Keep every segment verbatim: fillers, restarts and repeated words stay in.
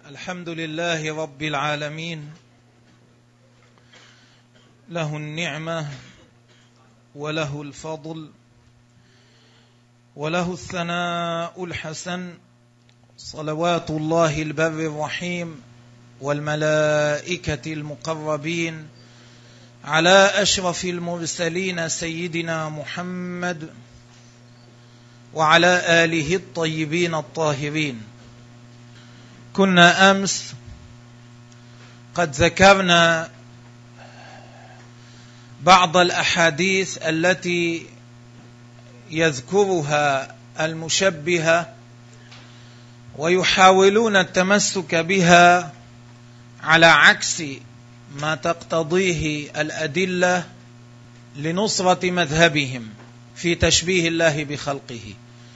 الحمد لله رب العالمين، له النعمة وله الفضل وله الثناء الحسن، صلوات الله البر الرحيم والملائكة المقربين على أشرف المرسلين سيدنا محمد وعلى آله الطيبين الطاهرين. كنا أمس قد ذكرنا بعض الأحاديث التي يذكرها المشبهة ويحاولون التمسك بها على عكس ما تقتضيه الأدلة لنصرة مذهبهم في تشبيه الله بخلقه.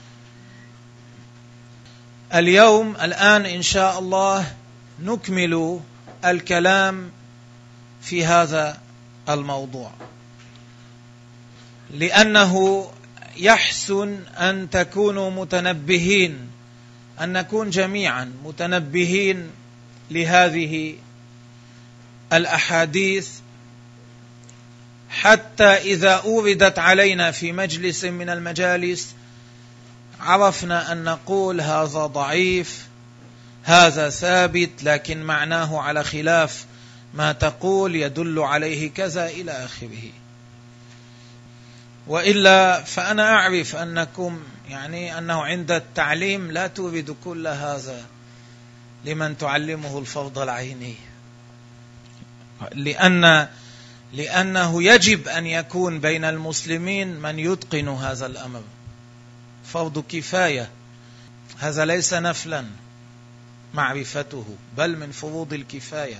اليوم الآن إن شاء الله نكمل الكلام في هذا الموضوع، لأنه يحسن أن تكونوا متنبهين، أن نكون جميعا متنبهين لهذه الأحاديث، حتى إذا أوردت علينا في مجلس من المجالس عرفنا أن نقول هذا ضعيف، هذا ثابت، لكن معناه على خلاف ما تقول، يدل عليه كذا إلى آخره. وإلا فأنا أعرف أنكم يعني أنه عند التعليم لا تورد كل هذا لمن تعلمه الفرض العيني، لأن لأنه يجب أن يكون بين المسلمين من يتقن هذا الأمر، فرض كفاية، هذا ليس نفلا معرفته بل من فروض الكفاية.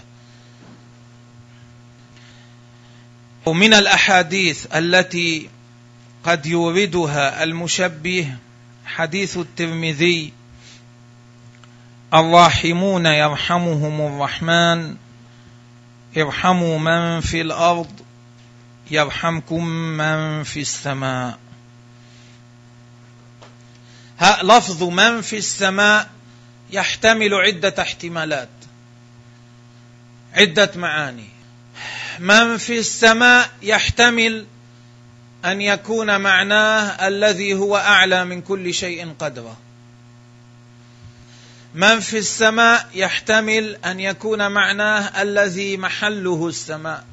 ومن الأحاديث التي قد يوردها المشبه حديث الترمذي: الراحمون يرحمهم الرحمن ارحموا من في الأرض يرحمكم من في السماء. ها لفظ من في السماء يحتمل عدة احتمالات، عدة معاني. من في السماء يحتمل أن يكون معناه الذي هو أعلى من كل شيء قدرا. من في السماء يحتمل أن يكون معناه الذي محله السماء،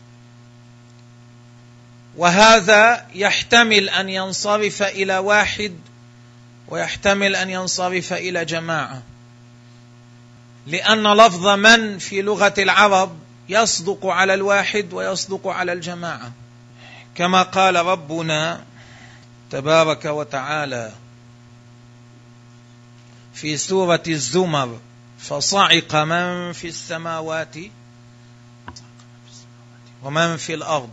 وهذا يحتمل أن ينصرف إلى واحد ويحتمل أن ينصرف إلى جماعة، لأن لفظ من في لغة العرب يصدق على الواحد ويصدق على الجماعة، كما قال ربنا تبارك وتعالى في سورة الزمر: فصعق من في السماوات ومن في الأرض.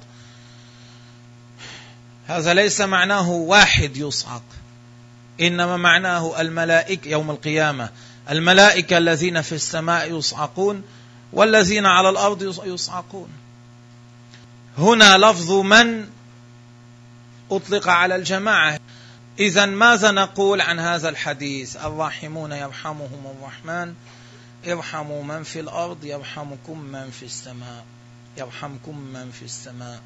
هذا ليس معناه واحد يصعق، إنما معناه الملائكة يوم القيامة، الملائكة الذين في السماء يصعقون والذين على الأرض يصعقون. هنا لفظ من أطلق على الجماعة. إذن ماذا نقول عن هذا الحديث؟ الراحمون يرحمهم الرحمن ارحموا من في الأرض يرحمكم من في السماء، يرحمكم من في السماء.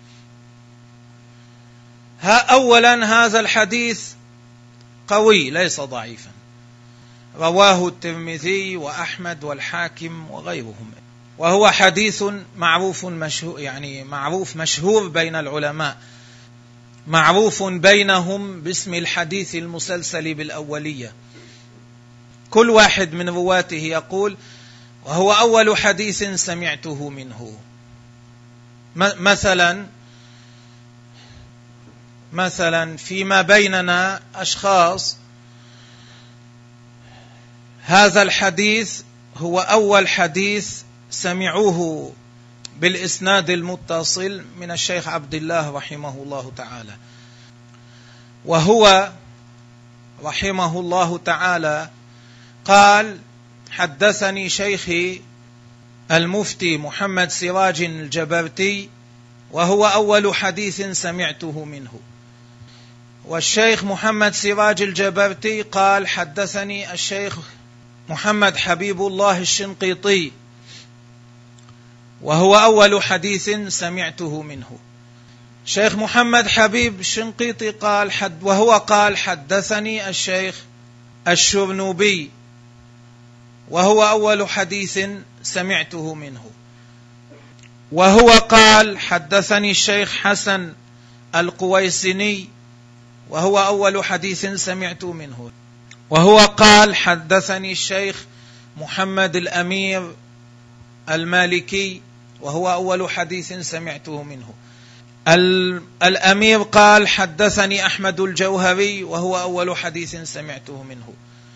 ها أولا هذا الحديث قوي ليس ضعيفا، رواه الترمذي وأحمد والحاكم وغيرهم، وهو حديث معروف مشهور، يعني معروف مشهور بين العلماء، معروف بينهم باسم الحديث المسلسل بالأولية. كل واحد من رواته يقول وهو أول حديث سمعته منه. مثلا مثلا فيما بيننا أشخاص هذا الحديث هو أول حديث سمعوه بالإسناد المتصل من الشيخ عبد الله رحمه الله تعالى، وهو رحمه الله تعالى قال: حدثني شيخي المفتي محمد سراج الجبرتي، وهو أول حديث سمعته منه. والشيخ محمد سراج الجبرتي قال: حدثني الشيخ محمد حبيب الله الشنقيطي، وهو أول حديث سمعته منه. شيخ محمد حبيب الشنقيطي قال حد وهو قال حدثني الشيخ الشرنوبي، وهو أول حديث سمعته منه. وهو قال حدثني الشيخ حسن القويسني، وهو أول حديث سمعت منه. وهو قال حدثني الشيخ محمد الأمير المالكي، وهو أول حديث سمعته منه. الأمير قال حدثني أحمد الجوهري، وهو أول حديث سمعته منه.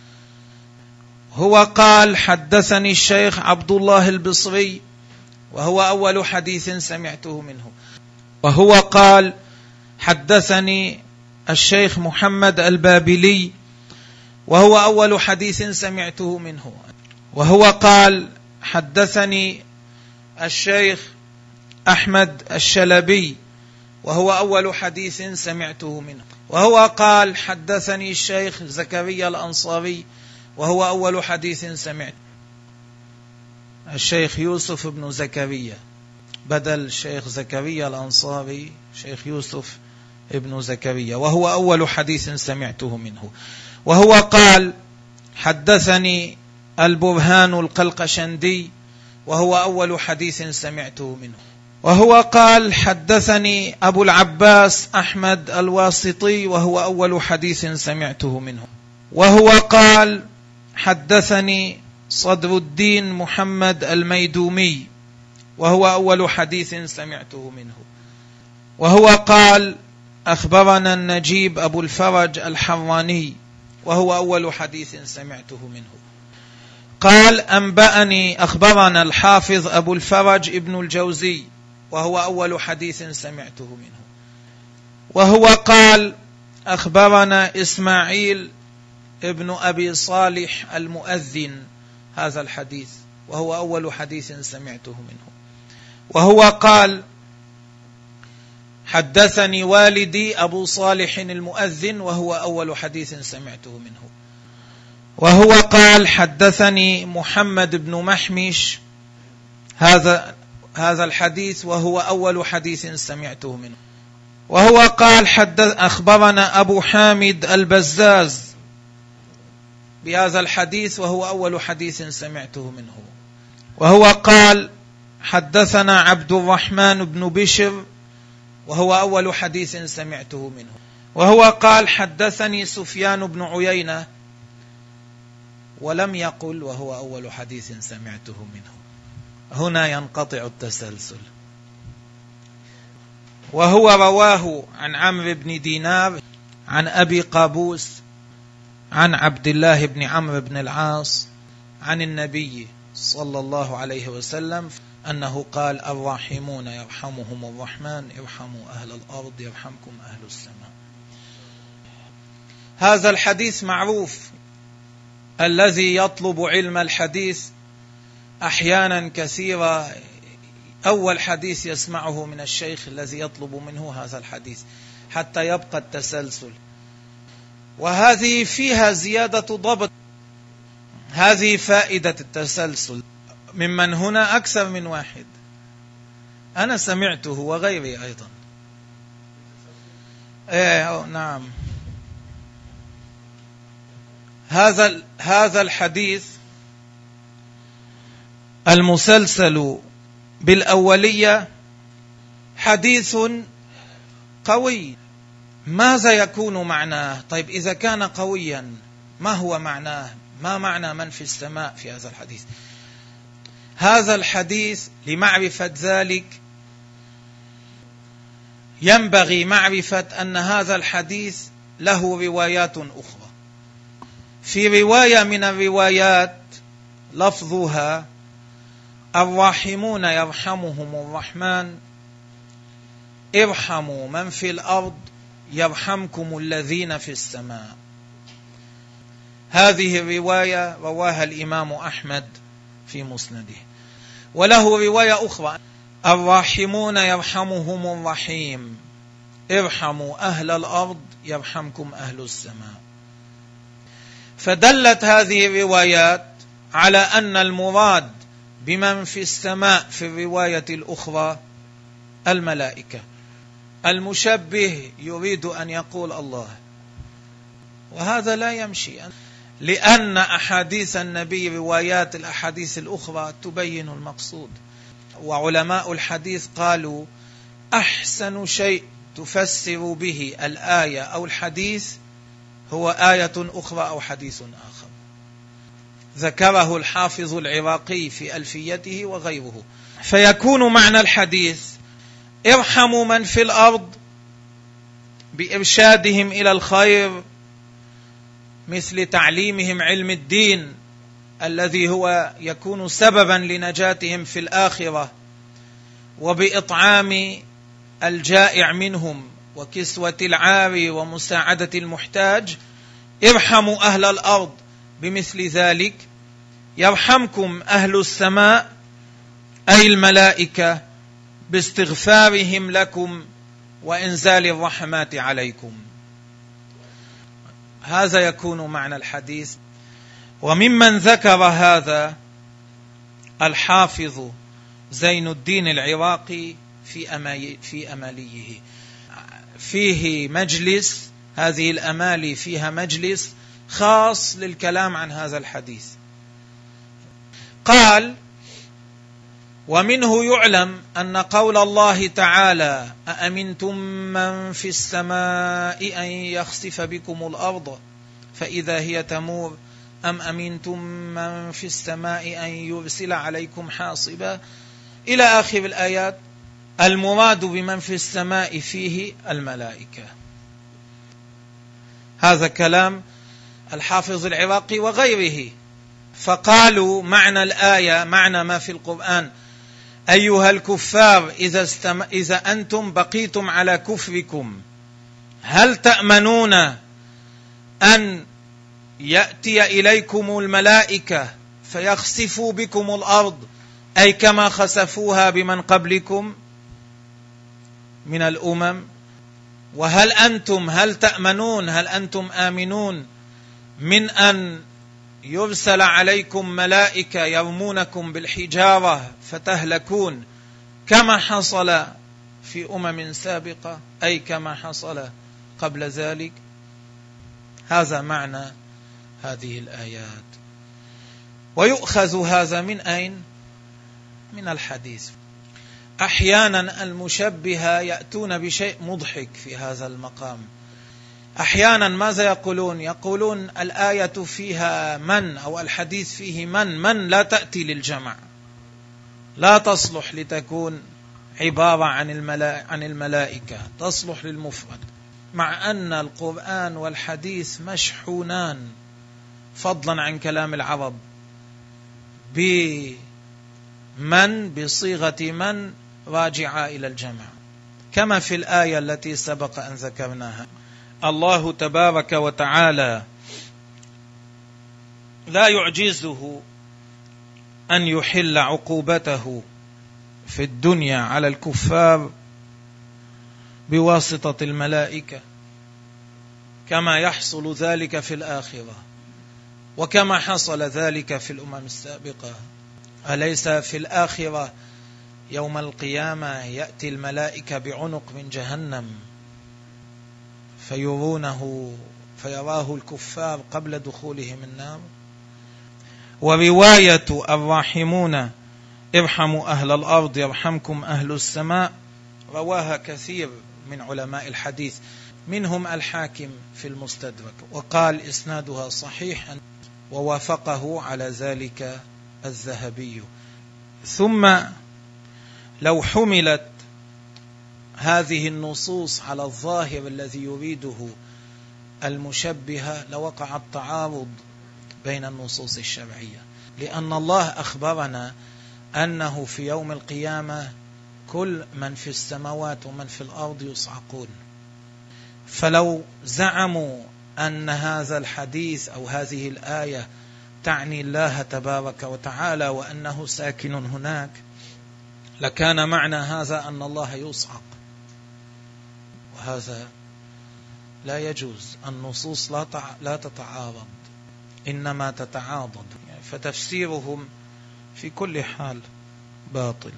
هو قال حدثني الشيخ عبد الله البصري، وهو أول حديث سمعته منه. وهو قال حدثني الشيخ محمد البابلي، وهو أول حديث سمعته منه. وهو قال حدثني الشيخ أحمد الشلبي، وهو أول حديث سمعته منه. وهو قال حدثني الشيخ زكريا الأنصاري، وهو أول حديث سمعت. الشيخ يوسف بن زكريا بدل الشيخ زكريا الأنصاري، شيخ يوسف ابن زكريا، وهو أول حديث سمعته منه. وهو قال حدثني البرهان القلقشندي، وهو أول حديث سمعته منه. وهو قال حدثني أبو العباس أحمد الواسطي، وهو أول حديث سمعته منه. وهو قال حدثني صدر الدين محمد الميدومي، وهو أول حديث سمعته منه. وهو قال أخبرنا النجيب أبو الفرج الحراني، وهو أول حديث سمعته منه. قال أنبأني أخبرنا الحافظ أبو الفرج ابن الجوزي، وهو أول حديث سمعته منه. وهو قال أخبرنا إسماعيل ابن أبي صالح المؤذن هذا الحديث، وهو أول حديث سمعته منه. وهو قال حدثني والدي أبو صالح المؤذن، وهو أول حديث سمعته منه. وهو قال حدثني محمد بن محمش هذا هذا الحديث، وهو أول حديث سمعته منه. وهو قال حدث أخبرنا أبو حامد البزاز بهذا الحديث، وهو أول حديث سمعته منه. وهو قال حدثنا عبد الرحمن بن بشر، وهو أول حديث سمعته منه. وهو قال حدثني سفيان بن عيينة، ولم يقل وهو أول حديث سمعته منه. هنا ينقطع التسلسل. وهو رواه عن عمرو بن دينار عن أبي قابوس عن عبد الله بن عمرو بن العاص عن النبي صلى الله عليه وسلم أنه قال الراحمون يرحمهم الرحمن ارحموا أهل الأرض يرحمكم أهل السماء. هذا الحديث معروف. الذي يطلب علم الحديث أحيانا كثيرة أول حديث يسمعه من الشيخ الذي يطلب منه هذا الحديث حتى يبقى التسلسل، وهذه فيها زيادة ضبط. هذه فائدة التسلسل. ممن هنا أكثر من واحد، أنا سمعته وغيري أيضا. إيه نعم. هذا هذا الحديث المسلسل بالأولية حديث قوي. ماذا يكون معناه؟ طيب إذا كان قويا ما هو معناه؟ ما معنى من في السماء في هذا الحديث؟ هذا الحديث لمعرفة ذلك ينبغي معرفة أن هذا الحديث له روايات أخرى. في رواية من الروايات لفظها الراحمون يرحمهم الرحمن ارحموا من في الأرض يرحمكم الذين في السماء. هذه الرواية رواها الإمام أحمد في مسنده. وله رواية أخرى الراحمون يرحمهم الرحيم ارحموا أهل الأرض يرحمكم أهل السماء. فدلت هذه الروايات على أن المراد بمن في السماء في الرواية الأخرى الملائكة. المشبه يريد أن يقول الله، وهذا لا يمشي، لأن أحاديث النبي روايات الأحاديث الأخرى تبين المقصود. وعلماء الحديث قالوا أحسن شيء تفسر به الآية أو الحديث هو آية أخرى أو حديث آخر. ذكره الحافظ العراقي في ألفيته وغيره. فيكون معنى الحديث ارحموا من في الأرض بإرشادهم إلى الخير، مثل تعليمهم علم الدين الذي هو يكون سببا لنجاتهم في الآخرة، وبإطعام الجائع منهم وكسوة العاري ومساعدة المحتاج. ارحموا أهل الأرض بمثل ذلك يرحمكم أهل السماء، أي الملائكة، باستغفارهم لكم وإنزال الرحمات عليكم. هذا يكون معنى الحديث. وممن ذكر هذا الحافظ زين الدين العراقي في أمالي في أماليه، فيه مجلس، هذه الأمالي فيها مجلس خاص للكلام عن هذا الحديث. قال: ومنه يعلم أن قول الله تعالى أأمنتم من في السماء أن يخسف بكم الأرض فإذا هي تمور أم أمنتم من في السماء أن يرسل عليكم حاصبا إلى آخر الآيات. المراد بمن في السماء فيه الملائكة. هذا كلام الحافظ العراقي وغيره. فقالوا معنى الآية، معنى ما في القرآن: أيها الكفار إذا, استم... إذا أنتم بقيتم على كفركم هل تأمنون أن يأتي إليكم الملائكة فيخسفوا بكم الأرض، أي كما خسفوها بمن قبلكم من الأمم؟ وهل أنتم هل تأمنون هل أنتم آمنون من أن يرسل عليكم ملائكة يرمونكم بالحجارة فتهلكون كما حصل في أمم سابقة، أي كما حصل قبل ذلك؟ هذا معنى هذه الآيات. ويؤخذ هذا من أين؟ من الحديث. أحيانا المشبهة يأتون بشيء مضحك في هذا المقام. أحيانا ماذا يقولون؟ يقولون الآية فيها من، أو الحديث فيه من. من لا تأتي للجمع، لا تصلح لتكون عبارة عن الملائكة, عن الملائكة تصلح للمفرد، مع أن القرآن والحديث مشحونان فضلا عن كلام العرب بمن، بصيغة من راجعة إلى الجمع، كما في الآية التي سبق أن ذكرناها. الله تبارك وتعالى لا يعجزه أن يحل عقوبته في الدنيا على الكفار بواسطة الملائكة، كما يحصل ذلك في الآخرة، وكما حصل ذلك في الأمم السابقة. أليس في الآخرة يوم القيامة يأتي الملائكة بعنق من جهنم فيرونه فيراه الكفار قبل دخولهم النار؟ ورواية الراحمون ارحموا أهل الأرض يرحمكم أهل السماء رواها كثير من علماء الحديث، منهم الحاكم في المستدرك، وقال إسنادها صحيح، ووافقه على ذلك الذهبي. ثم لو حملت هذه النصوص على الظاهر الذي يريده المشبهة لوقع التعارض بين النصوص الشرعية، لأن الله أخبرنا أنه في يوم القيامة كل من في السماوات ومن في الأرض يصعقون. فلو زعموا أن هذا الحديث أو هذه الآية تعني الله تبارك وتعالى وأنه ساكن هناك، لكان معنى هذا أن الله يصعق، وهذا لا يجوز. النصوص لا لا تتعارض، إنما تتعاضد. فتفسيرهم في كل حال باطل.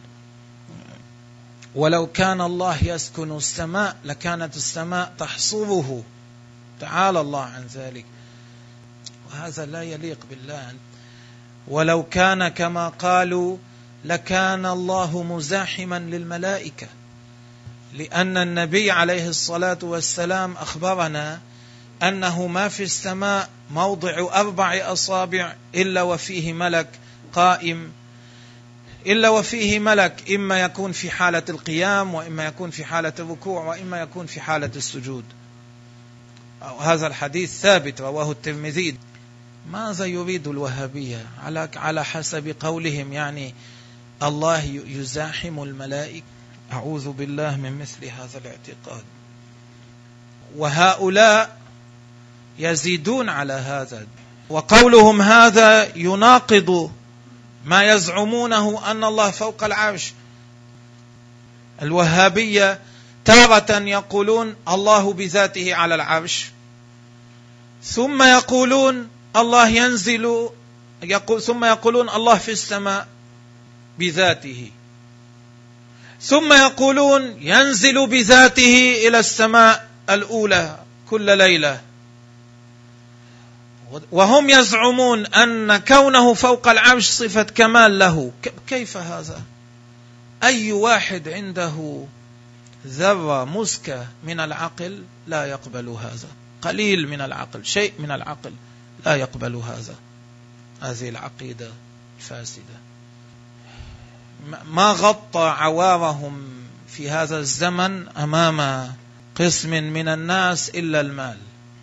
ولو كان الله يسكن السماء لكانت السماء تحصره، تعالى الله عن ذلك، وهذا لا يليق بالله. ولو كان كما قالوا لكان الله مزاحما للملائكة، لأن النبي عليه الصلاة والسلام أخبرنا أنه ما في السماء موضع أربع أصابع إلا وفيه ملك قائم، إلا وفيه ملك، إما يكون في حالة القيام، وإما يكون في حالة الركوع، وإما يكون في حالة السجود. هذا الحديث ثابت رواه الترمذي. ماذا يريد الوهابية؟ على على حسب قولهم يعني الله يزاحم الملائكة. أعوذ بالله من مثل هذا الاعتقاد. وهؤلاء يزيدون على هذا، وقولهم هذا يناقض ما يزعمونه أن الله فوق العرش. الوهابية تارة يقولون الله بذاته على العرش، ثم يقولون الله ينزل، يقول ثم يقولون الله في السماء بذاته، ثم يقولون ينزل بذاته إلى السماء الأولى كل ليلة، وهم يزعمون أن كونه فوق العرش صفة كمال له. كيف هذا؟ أي واحد عنده ذرة مسكة من العقل لا يقبل هذا، قليل من العقل، شيء من العقل لا يقبل هذا. هذه العقيدة الفاسدة ما غطى عوارهم في هذا الزمن أمام قسم من الناس إلا المال.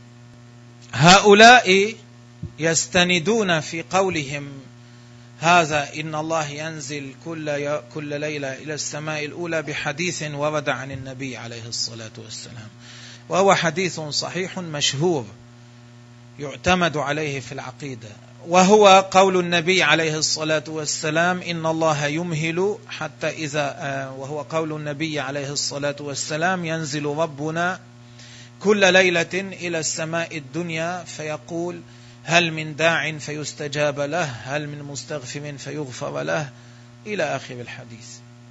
هؤلاء يستندون في قولهم هذا إن الله ينزل كل كل ليلة إلى السماء الأولى بحديث ورد عن النبي عليه الصلاة والسلام، وهو حديث صحيح مشهور يعتمد عليه في العقيدة، وهو قول النبي عليه الصلاة والسلام إن الله يمهل حتى إذا وهو قول النبي عليه الصلاة والسلام ينزل ربنا كل ليلة إلى السماء الدنيا فيقول هل من داع فيستجاب له، هل من مستغفر فيغفر له، إلى آخر الحديث.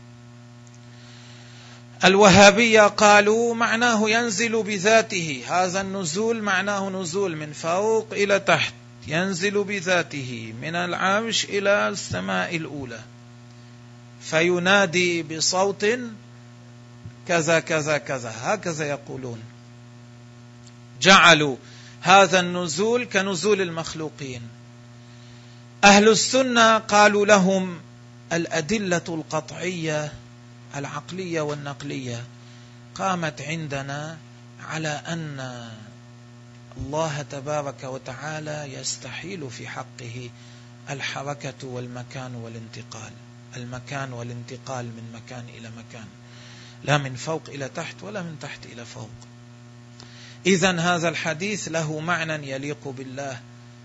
الوهابية قالوا معناه ينزل بذاته، هذا النزول معناه نزول من فوق إلى تحت، ينزل بذاته من العرش إلى السماء الأولى فينادي بصوت كذا كذا كذا، هكذا يقولون. جعلوا هذا النزول كنزول المخلوقين. أهل السنة قالوا لهم الأدلة القطعية العقلية والنقلية قامت عندنا على أن الله تبارك وتعالى يستحيل في حقه الحركة والمكان والانتقال، المكان والانتقال من مكان إلى مكان، لا من فوق إلى تحت ولا من تحت إلى فوق. إذن هذا الحديث له معنى يليق بالله.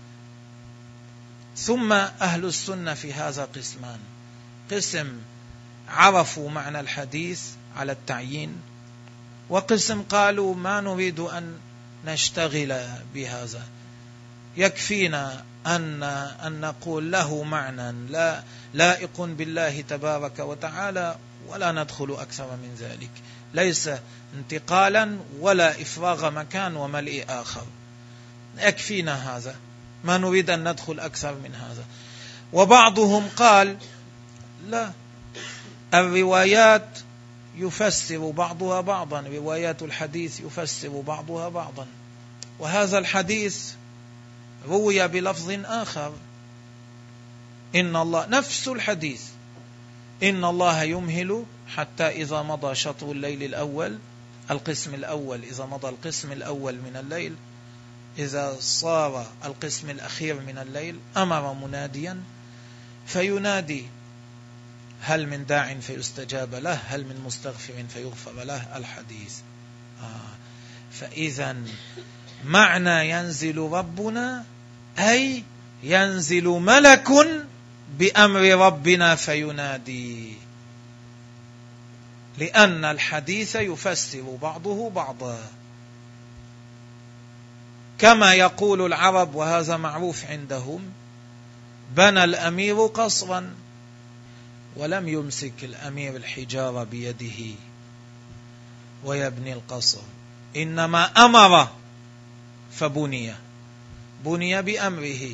ثم أهل السنة في هذا قسمان: قسم عرفوا معنى الحديث على التعيين، وقسم قالوا ما نريد أن نشتغل بهذا، يكفينا أن أن نقول له معنى لا لائق بالله تبارك وتعالى ولا ندخل أكثر من ذلك، ليس انتقالا ولا إفراغ مكان وملء آخر، يكفينا هذا، ما نريد أن ندخل أكثر من هذا. وبعضهم قال لا، الروايات يفسر بعضها بعضا، روايات الحديث يفسر بعضها بعضا، وهذا الحديث روي بلفظ آخر، إن الله، نفس الحديث، إن الله يمهل حتى إذا مضى شطر الليل الأول، القسم الأول، إذا مضى القسم الأول من الليل، إذا صار القسم الأخير من الليل أمر مناديا فينادي هل من داع فيستجاب له، هل من مستغفر فيغفر له، الحديث. آه. فإذا معنى ينزل ربنا أي ينزل ملك بأمر ربنا فينادي، لأن الحديث يفسر بعضه بعضا، كما يقول العرب، وهذا معروف عندهم، بنى الأمير قصرا ولم يمسك الأمير الحجارة بيده ويبني القصر، إنما أمر فبني، بني بأمره.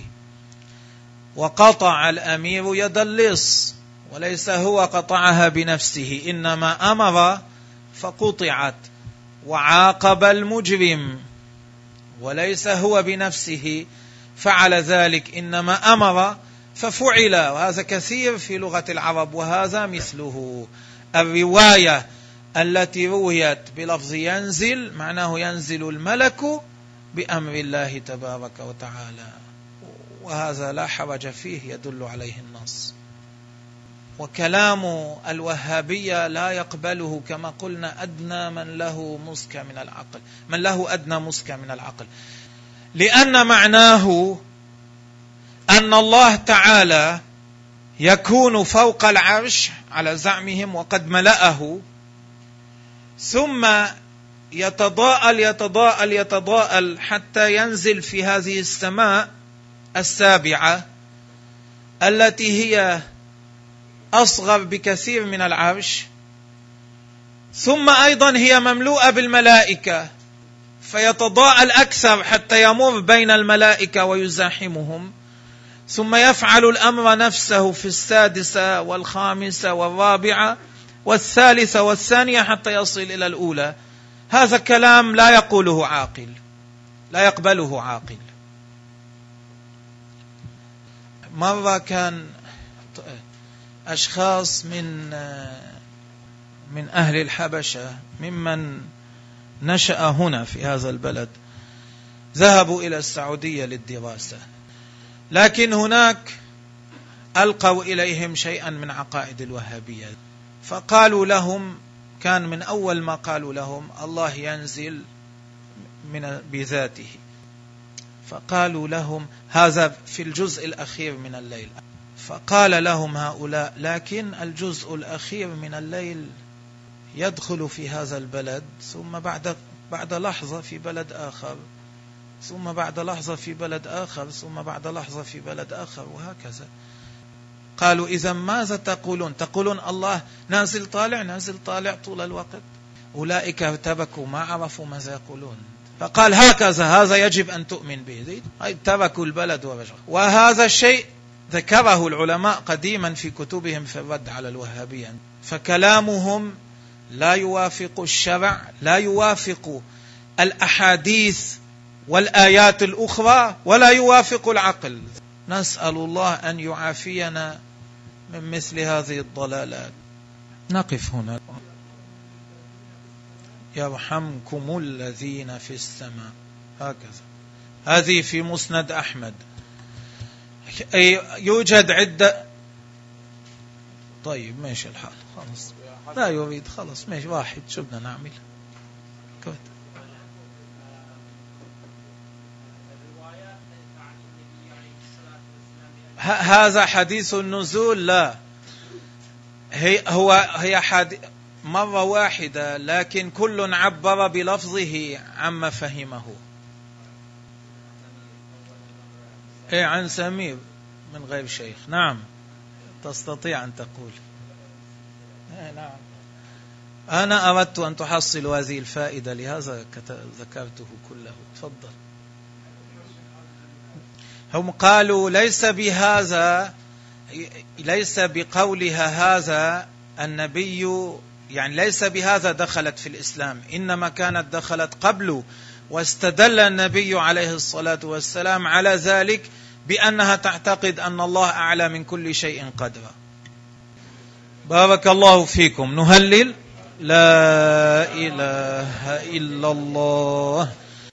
وقطع الأمير يد اللص، وليس هو قطعها بنفسه، إنما أمر فقطعت. وعاقب المجرم، وليس هو بنفسه فعل ذلك، إنما أمر ففعل. وهذا كثير في لغة العرب، وهذا مثله. الرواية التي رويت بلفظ ينزل معناه ينزل الملك بأمر الله تبارك وتعالى، وهذا لا حرج فيه، يدل عليه النص. وكلام الوهابية لا يقبله كما قلنا أدنى من له مسكة من العقل، من له أدنى مسكة من العقل، لأن معناه أن الله تعالى يكون فوق العرش على زعمهم وقد ملأه، ثم يتضاءل يتضاءل يتضاءل حتى ينزل في هذه السماء السابعة التي هي أصغر بكثير من العرش، ثم أيضا هي مملوءة بالملائكة، فيتضاءل أكثر حتى يمر بين الملائكة ويزاحمهم، ثم يفعل الأمر نفسه في السادسة والخامسة والرابعة والثالثة والثانية حتى يصل إلى الأولى. هذا كلام لا يقوله عاقل، لا يقبله عاقل. مرة كان أشخاص من من أهل الحبشة ممن نشأ هنا في هذا البلد ذهبوا إلى السعودية للدراسة، لكن هناك ألقوا إليهم شيئا من عقائد الوهابية، فقالوا لهم، كان من أول ما قالوا لهم الله ينزل من بذاته، فقالوا لهم هذا في الجزء الأخير من الليل، فقال لهم هؤلاء لكن الجزء الأخير من الليل يدخل في هذا البلد، ثم بعد بعد لحظة في بلد آخر، ثم بعد لحظة في بلد آخر، ثم بعد لحظة في بلد آخر، وهكذا. قالوا إذا ماذا تقولون؟ تقولون الله نازل طالع نازل طالع طول الوقت؟ أولئك ارتبكوا ما عرفوا ماذا يقولون. فقال هكذا، هذا يجب أن تؤمن به. تركوا البلد ورجعوا. وهذا الشيء ذكره العلماء قديما في كتبهم في الرد على الوهابية. فكلامهم لا يوافق الشرع، لا يوافق الأحاديث والآيات الأخرى، ولا يوافق العقل. نسأل الله أن يعافينا من مثل هذه الضلالات. نقف هنا. يرحمكم الذين في السماء، هكذا. هذه في مسند أحمد. يوجد عدة. طيب ماشي الحال، خلاص لا يريد، خلاص ماشي واحد، شو بدنا نعمل؟ كويس. هذا حديث النزول؟ لا، هي هو هي حديث مرة واحدة، لكن كل عبر بلفظه عما فهمه. إيه عن سمير من غير شيخ. نعم تستطيع أن تقول. إيه نعم، أنا أردت أن تحصل هذه الفائدة، لهذا ذكرته كله. تفضل. هم قالوا ليس بهذا، ليس بقولها هذا النبي، يعني ليس بهذا دخلت في الإسلام، إنما كانت دخلت قبله، واستدل النبي عليه الصلاة والسلام على ذلك بأنها تعتقد أن الله أعلى من كل شيء قدرا. بارك الله فيكم. نهلل لا إله إلا الله